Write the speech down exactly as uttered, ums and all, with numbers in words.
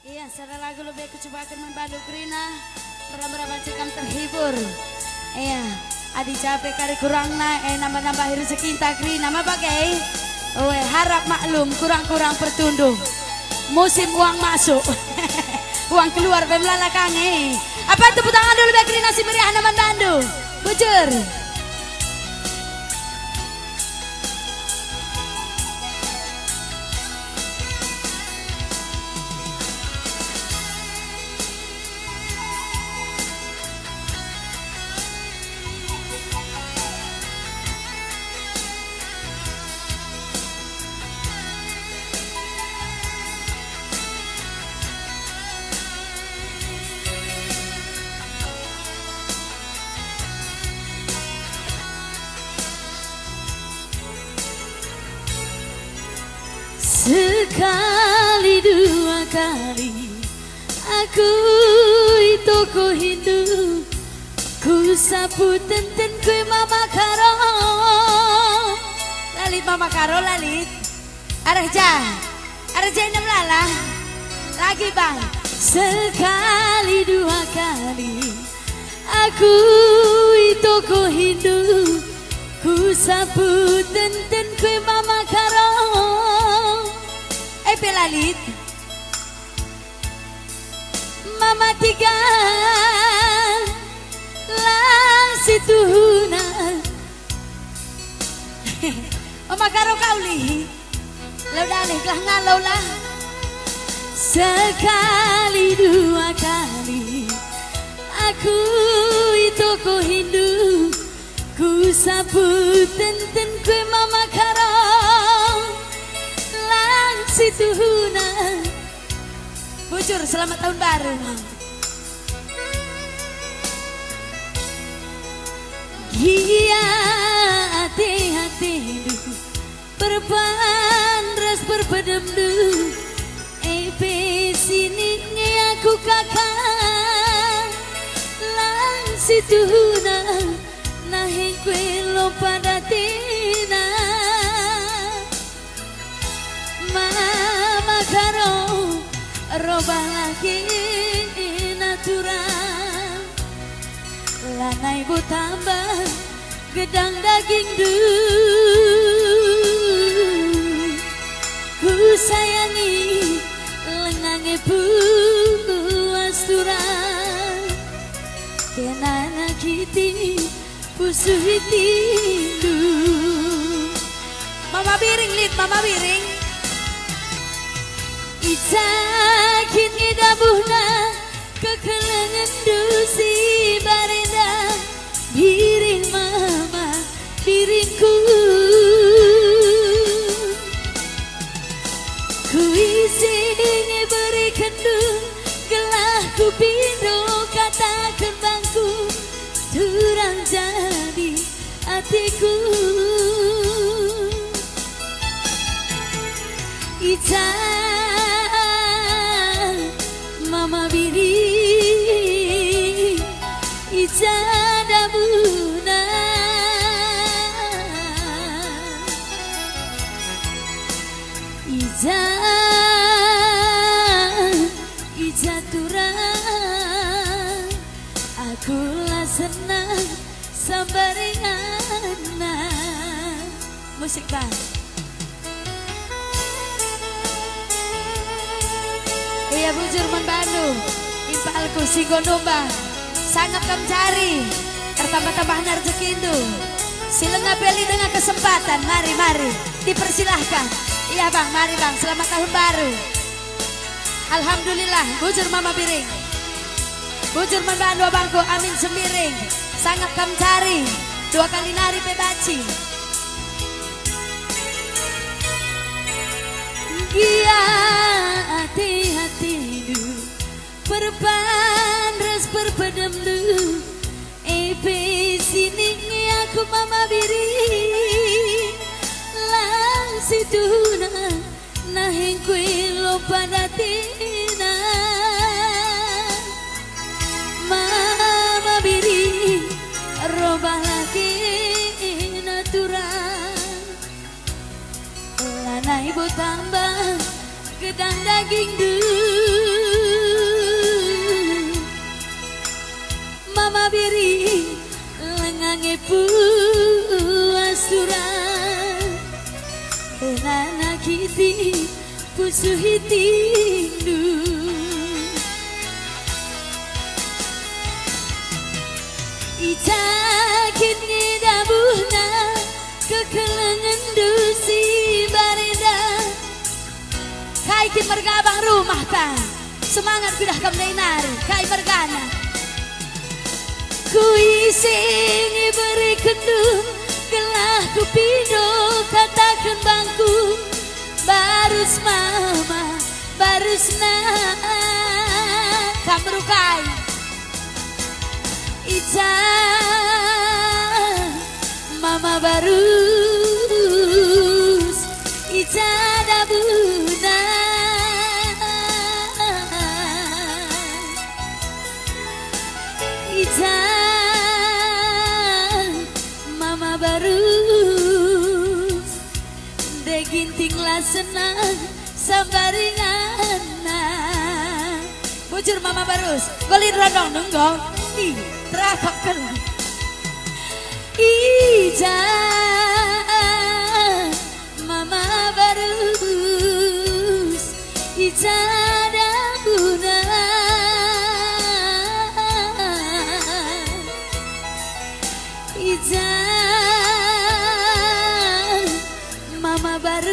Iya, secara lagu lebih aku coba akan membantu Krina. Berapa-berapa cikam terhibur. Iya, adi capek kari kurangna, eh nambah-nambah rezeki tak Krina. Nama pakai, oh harap maklum kurang-kurang pertundung. Musim uang masuk, uang keluar pemlala kange. Apa tepuk tangan dulu bagi Krina si meriah nama bandu. Bujur. Sekali dua kali aku itu ku Hindu, ku sapu tenten kue mama karo. Lalit mama karo lalit. Arah jah, arah jah enam lala. Lagi bang. Sekali dua kali aku itu ku Hindu, ku sapu tenten kue mama karo. Eh pelalit mama tiga lang situhuna mama karo kauli laudah nih kelah ngalau lah. Sekali dua kali aku itu ku Hindu, ku sapu tenten kue mama karo lang situhuna. Bujur selamat tahun baru. Gia hati-hati du perpandras perpadam du epe sini aku kakak lang situhuna nahe kue lo pada tina mama karo robah lagi natural lanai bu tambah gedang daging du ku sayangi lengange puasturan kenana kiti pusuhiti du. Mama biring lit, mama biring. Isakin ngedabuhna kekelengan dusi barenda biring mama biringku ku isi beri kendung gelah ku pindo katakan bangku turang jadi hatiku Ica mama biri Ica damuna Ica Ica turang aku lah senang sambaringana. Musik bang. Iya bujur membantu impalku si gondomba sangat kam cari tertambah-tambah rezeki itu silengah beli dengan kesempatan. Mari mari dipersilahkan. Iya bang, mari bang, selamat tahun baru. Alhamdulillah bujur mama biring bujur membantu abangku amin semiring sangat kam cari dua kali nari bebaci. Gia hati-hati du perpandras perpadam du epe sini aku mama biri lang situna nahing kue lo pada tina mama biri robah lagi natural lanai bu tambah gedang daging du puasuran enana kiti pusuhitindu Itakin ngidabuhna kekelengan dusi bareda Kaikin mergabang rumah ta semangat kudah kamdainari kai mergana Ku isingi beri kendung gelah kupido katakan bangku barus mama barus na kamrukai Ica mama barus Ica dabuna Ica mama barus deginting lah senang sambaringana bujur mama barus golin radong nenggong ih terakapkan Ija mama barus Ija dabuna Ija mama barus